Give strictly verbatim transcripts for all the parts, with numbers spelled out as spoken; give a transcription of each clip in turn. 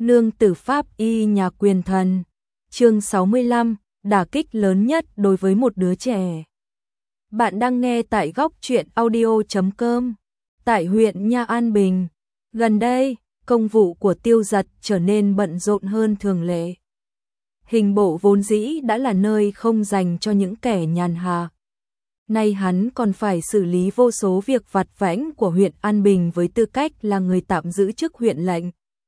Nương tử pháp y nhà quyền thần. Chương sáu mươi lăm, đả kích lớn nhất đối với một đứa trẻ. Bạn đang nghe tại góc truyện audio chấm com. Tại huyện Nha An Bình, gần đây, công vụ của Tiêu Dật trở nên bận rộn hơn thường lệ. Hình bộ vốn dĩ đã là nơi không dành cho những kẻ nhàn hạ. Nay hắn còn phải xử lý vô số việc vặt vãnh của huyện An Bình với tư cách là người tạm giữ chức huyện lệnh.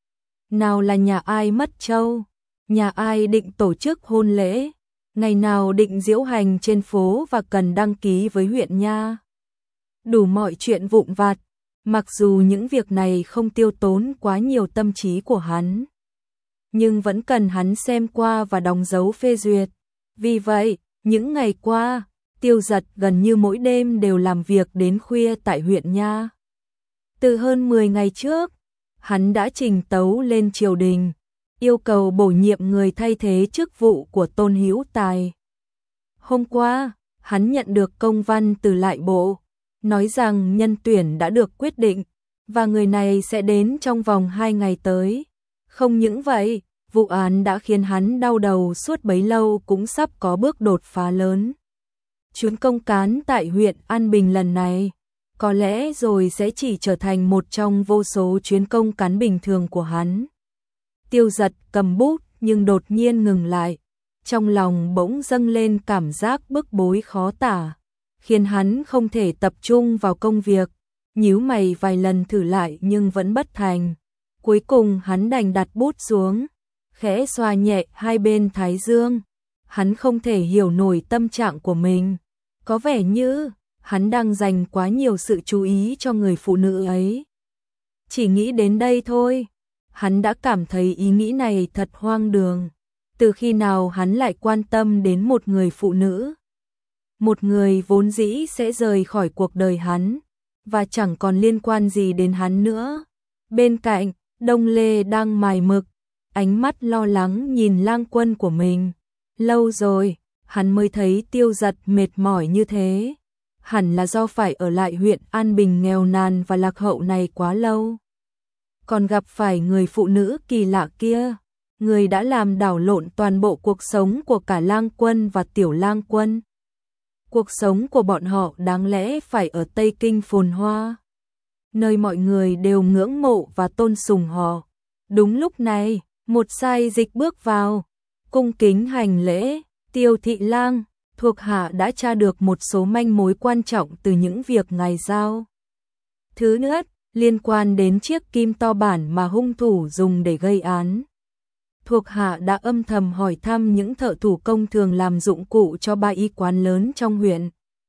Nào là nhà ai mất trâu, nhà ai định tổ chức hôn lễ, ngày nào định diễu hành trên phố và cần đăng ký với huyện nha. Đủ mọi chuyện vụn vặt, mặc dù những việc này không tiêu tốn quá nhiều tâm trí của hắn, nhưng vẫn cần hắn xem qua và đóng dấu phê duyệt. Vì vậy, những ngày qua, Tiêu Dật gần như mỗi đêm đều làm việc đến khuya tại huyện nha. Từ hơn mười ngày trước, hắn đã trình tấu lên triều đình, yêu cầu bổ nhiệm người thay thế chức vụ của Tôn Hữu Tài. Hôm qua, hắn nhận được công văn từ lại bộ, nói rằng nhân tuyển đã được quyết định, và người này sẽ đến trong vòng hai ngày tới. Không những vậy, vụ án đã khiến hắn đau đầu suốt bấy lâu cũng sắp có bước đột phá lớn. Chuyến công cán tại huyện An Bình lần này, có lẽ rồi sẽ chỉ trở thành một trong vô số chuyến công cán bình thường của hắn. Tiêu Dật cầm bút nhưng đột nhiên ngừng lại, trong lòng bỗng dâng lên cảm giác bức bối khó tả, khiến hắn không thể tập trung vào công việc, nhíu mày vài lần thử lại nhưng vẫn bất thành. Cuối cùng hắn đành đặt bút xuống, khẽ xoa nhẹ hai bên thái dương. Hắn không thể hiểu nổi tâm trạng của mình, có vẻ như hắn đang dành quá nhiều sự chú ý cho người phụ nữ ấy. Chỉ nghĩ đến đây thôi, hắn đã cảm thấy ý nghĩ này thật hoang đường. Từ khi nào hắn lại quan tâm đến một người phụ nữ? Một người vốn dĩ sẽ rời khỏi cuộc đời hắn, và chẳng còn liên quan gì đến hắn nữa. Bên cạnh, Đông Lê đang mải mực, ánh mắt lo lắng nhìn lang quân của mình. Lâu rồi, hắn mới thấy Tiêu Dật mệt mỏi như thế. Hẳn là do phải ở lại huyện An Bình nghèo nàn và lạc hậu này quá lâu. Còn gặp phải người phụ nữ kỳ lạ kia, người đã làm đảo lộn toàn bộ cuộc sống của cả lang quân và tiểu lang quân. Cuộc sống của bọn họ đáng lẽ phải ở Tây Kinh phồn hoa, nơi mọi người đều ngưỡng mộ và tôn sùng họ. Đúng lúc này, một sai dịch bước vào, cung kính hành lễ. Tiêu thị lang, thuộc hạ đã tra được một số manh mối quan trọng từ những việc ngài giao. Thứ nhất, liên quan đến chiếc kim to bản mà hung thủ dùng để gây án. Thuộc hạ đã âm thầm hỏi thăm những thợ thủ công thường làm dụng cụ cho ba y quán lớn trong huyện.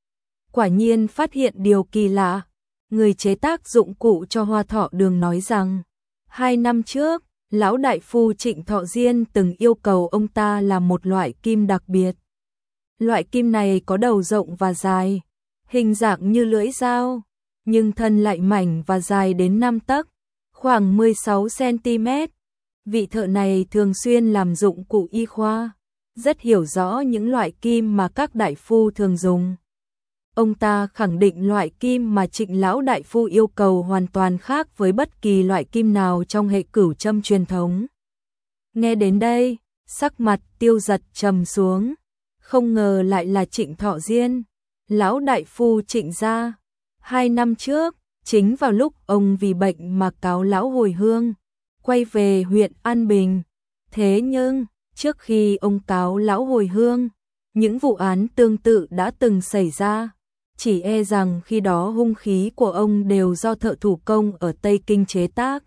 Quả nhiên phát hiện điều kỳ lạ. Người chế tác dụng cụ cho Hoa Thọ Đường nói rằng, hai năm trước, lão đại phu Trịnh Thọ Diên từng yêu cầu ông ta làm một loại kim đặc biệt. Loại kim này có đầu rộng và dài, hình dạng như lưỡi dao, nhưng thân lại mảnh và dài đến năm tấc, khoảng mười sáu xăng ti mét. Vị thợ này thường xuyên làm dụng cụ y khoa, rất hiểu rõ những loại kim mà các đại phu thường dùng. Ông ta khẳng định loại kim mà Trịnh lão đại phu yêu cầu hoàn toàn khác với bất kỳ loại kim nào trong hệ cửu châm truyền thống. Nghe đến đây, sắc mặt Tiêu Dật trầm xuống, không ngờ lại là Trịnh Thọ Diên, lão đại phu Trịnh gia. Hai năm trước, chính vào lúc ông vì bệnh mà cáo lão hồi hương, quay về huyện An Bình. Thế nhưng, trước khi ông cáo lão hồi hương, những vụ án tương tự đã từng xảy ra. Chỉ e rằng khi đó hung khí của ông đều do thợ thủ công ở Tây Kinh chế tác.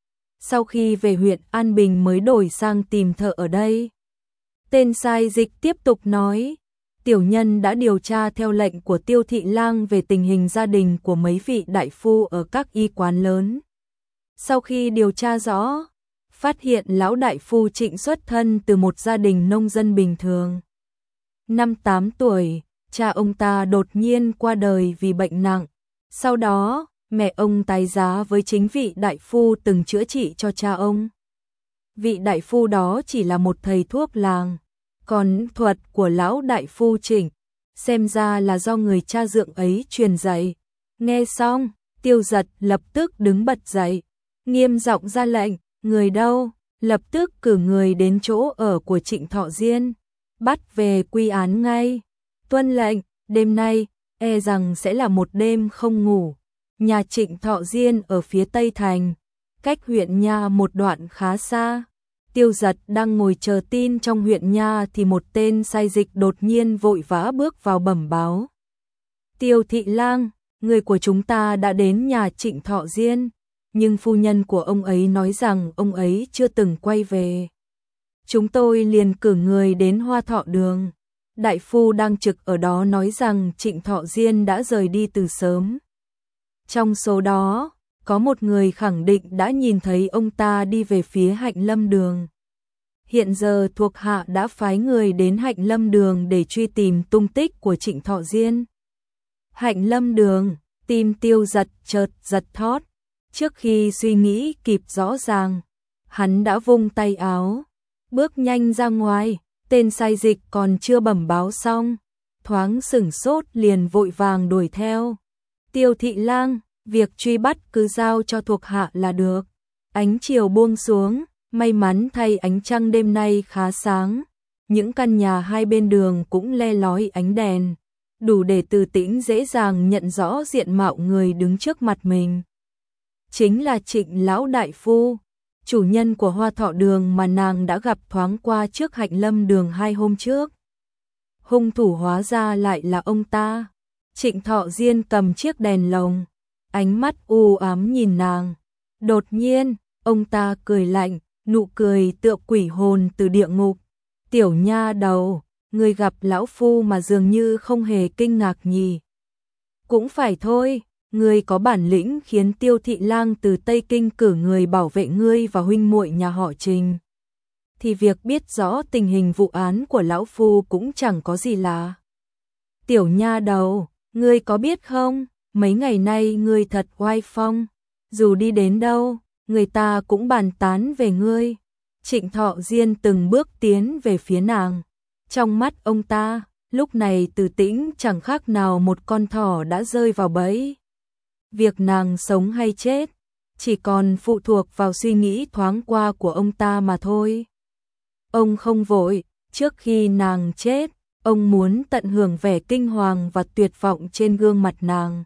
Sau khi về huyện An Bình mới đổi sang tìm thợ ở đây. Tên sai dịch tiếp tục nói, tiểu nhân đã điều tra theo lệnh của Tiêu thị lang về tình hình gia đình của mấy vị đại phu ở các y quán lớn. Sau khi điều tra rõ, phát hiện lão đại phu Trịnh xuất thân từ một gia đình nông dân bình thường. Năm tám tuổi, cha ông ta đột nhiên qua đời vì bệnh nặng. Sau đó, mẹ ông tái giá với chính vị đại phu từng chữa trị cho cha ông. Vị đại phu đó chỉ là một thầy thuốc làng, còn thuật của lão đại phu Trịnh, xem ra là do người cha dượng ấy truyền dạy. Nghe xong, Tiêu Dật lập tức đứng bật dậy, nghiêm giọng ra lệnh, người đâu, lập tức cử người đến chỗ ở của Trịnh Thọ Diên, bắt về quy án ngay. Tuân lệnh, đêm nay, e rằng sẽ là một đêm không ngủ. Nhà Trịnh Thọ Diên ở phía Tây Thành, cách huyện Nha một đoạn khá xa. Tiêu Giật đang ngồi chờ tin trong huyện Nha thì một tên sai dịch đột nhiên vội vã bước vào bẩm báo. Tiêu thị lang, người của chúng ta đã đến nhà Trịnh Thọ Diên, nhưng phu nhân của ông ấy nói rằng ông ấy chưa từng quay về. Chúng tôi liền cử người đến Hoa Thọ Đường. Đại phu đang trực ở đó nói rằng Trịnh Thọ Diên đã rời đi từ sớm. Trong số đó, có một người khẳng định đã nhìn thấy ông ta đi về phía Hạnh Lâm Đường. Hiện giờ thuộc hạ đã phái người đến Hạnh Lâm Đường để truy tìm tung tích của Trịnh Thọ Diên. Hạnh Lâm Đường, tim Tiêu Giật chợt giật thót. Trước khi suy nghĩ kịp rõ ràng, hắn đã vung tay áo, bước nhanh ra ngoài. Tên sai dịch còn chưa bẩm báo xong, thoáng sửng sốt liền vội vàng đuổi theo. Tiêu thị lang, việc truy bắt cứ giao cho thuộc hạ là được. Ánh chiều buông xuống, may mắn thay ánh trăng đêm nay khá sáng. Những căn nhà hai bên đường cũng le lói ánh đèn, đủ để Từ Tĩnh dễ dàng nhận rõ diện mạo người đứng trước mặt mình. Chính là Trịnh lão đại phu, chủ nhân của Hoa Thọ Đường mà nàng đã gặp thoáng qua trước Hạnh Lâm Đường hai hôm trước. Hung thủ hóa ra lại là ông ta. Trịnh Thọ Diên cầm chiếc đèn lồng, ánh mắt u ám nhìn nàng. Đột nhiên, ông ta cười lạnh, nụ cười tựa quỷ hồn từ địa ngục. Tiểu nha đầu, người gặp lão phu mà dường như không hề kinh ngạc nhỉ. Cũng phải thôi. Ngươi có bản lĩnh khiến Tiêu thị lang từ Tây Kinh cử người bảo vệ ngươi và huynh muội nhà họ Trình, thì việc biết rõ tình hình vụ án của lão phu cũng chẳng có gì lạ. Tiểu nha đầu, ngươi có biết không, mấy ngày nay ngươi thật oai phong, dù đi đến đâu, người ta cũng bàn tán về ngươi. Trịnh Thọ Diên từng bước tiến về phía nàng. Trong mắt ông ta, lúc này Từ Tĩnh chẳng khác nào một con thỏ đã rơi vào bẫy. Việc nàng sống hay chết chỉ còn phụ thuộc vào suy nghĩ thoáng qua của ông ta mà thôi. Ông không vội, trước khi nàng chết, ông muốn tận hưởng vẻ kinh hoàng và tuyệt vọng trên gương mặt nàng,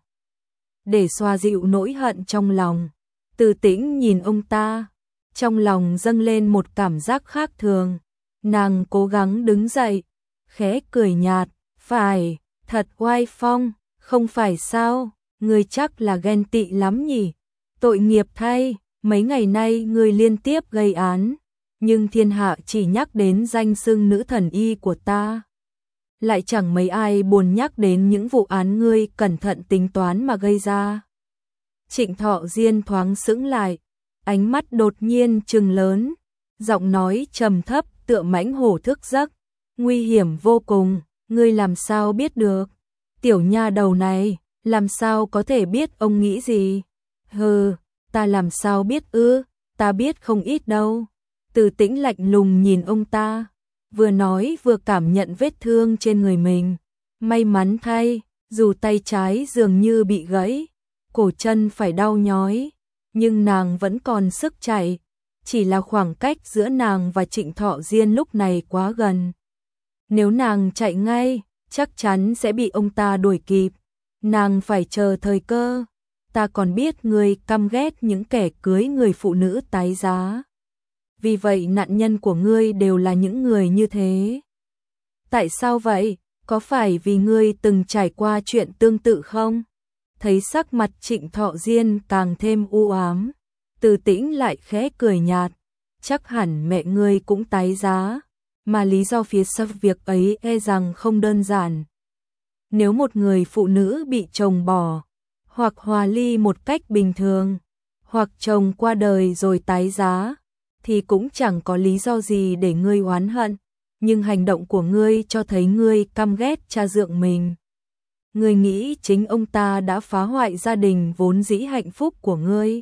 để xoa dịu nỗi hận trong lòng. Từ Tĩnh nhìn ông ta, trong lòng dâng lên một cảm giác khác thường. Nàng cố gắng đứng dậy, khẽ cười nhạt, phải, thật oai phong, không phải sao? Ngươi chắc là ghen tị lắm nhỉ? Tội nghiệp thay, mấy ngày nay ngươi liên tiếp gây án, nhưng thiên hạ chỉ nhắc đến danh xưng nữ thần y của ta. Lại chẳng mấy ai buồn nhắc đến những vụ án ngươi cẩn thận tính toán mà gây ra. Trịnh Thọ Diên thoáng sững lại, ánh mắt đột nhiên trừng lớn, giọng nói trầm thấp tựa mãnh hổ thức giấc. Nguy hiểm vô cùng, ngươi làm sao biết được? Tiểu nha đầu này, làm sao có thể biết ông nghĩ gì? Hừ, ta làm sao biết ư, ta biết không ít đâu. Từ Tĩnh lạnh lùng nhìn ông ta, vừa nói vừa cảm nhận vết thương trên người mình. May mắn thay, dù tay trái dường như bị gãy, cổ chân phải đau nhói, nhưng nàng vẫn còn sức chạy. Chỉ là khoảng cách giữa nàng và Trịnh Thọ Diên lúc này quá gần. Nếu nàng chạy ngay, chắc chắn sẽ bị ông ta đuổi kịp. Nàng phải chờ thời cơ. Ta còn biết ngươi căm ghét những kẻ cưới người phụ nữ tái giá. Vì vậy nạn nhân của ngươi đều là những người như thế. Tại sao vậy? Có phải vì ngươi từng trải qua chuyện tương tự không? Thấy sắc mặt Trịnh Thọ Diên càng thêm u ám, Từ Tĩnh lại khẽ cười nhạt. Chắc hẳn mẹ ngươi cũng tái giá, mà lý do phía sau việc ấy e rằng không đơn giản. Nếu một người phụ nữ bị chồng bỏ, hoặc hòa ly một cách bình thường, hoặc chồng qua đời rồi tái giá, thì cũng chẳng có lý do gì để ngươi oán hận. Nhưng hành động của ngươi cho thấy ngươi căm ghét cha dượng mình. Ngươi nghĩ chính ông ta đã phá hoại gia đình vốn dĩ hạnh phúc của ngươi.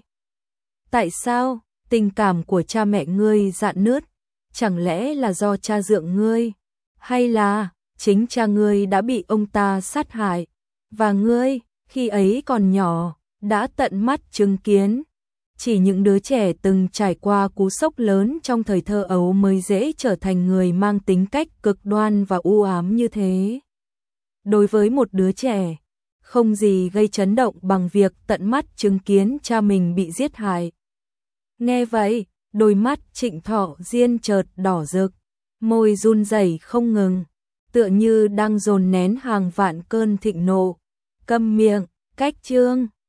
Tại sao? Tình cảm của cha mẹ ngươi rạn nứt, chẳng lẽ là do cha dượng ngươi? Hay là chính cha ngươi đã bị ông ta sát hại, và ngươi, khi ấy còn nhỏ, đã tận mắt chứng kiến. Chỉ những đứa trẻ từng trải qua cú sốc lớn trong thời thơ ấu mới dễ trở thành người mang tính cách cực đoan và u ám như thế. Đối với một đứa trẻ, không gì gây chấn động bằng việc tận mắt chứng kiến cha mình bị giết hại. Nghe vậy, đôi mắt Trịnh Thọ Diên chợt đỏ rực, môi run rẩy không ngừng, tựa như đang dồn nén hàng vạn cơn thịnh nộ. Câm miệng, Cách Chương.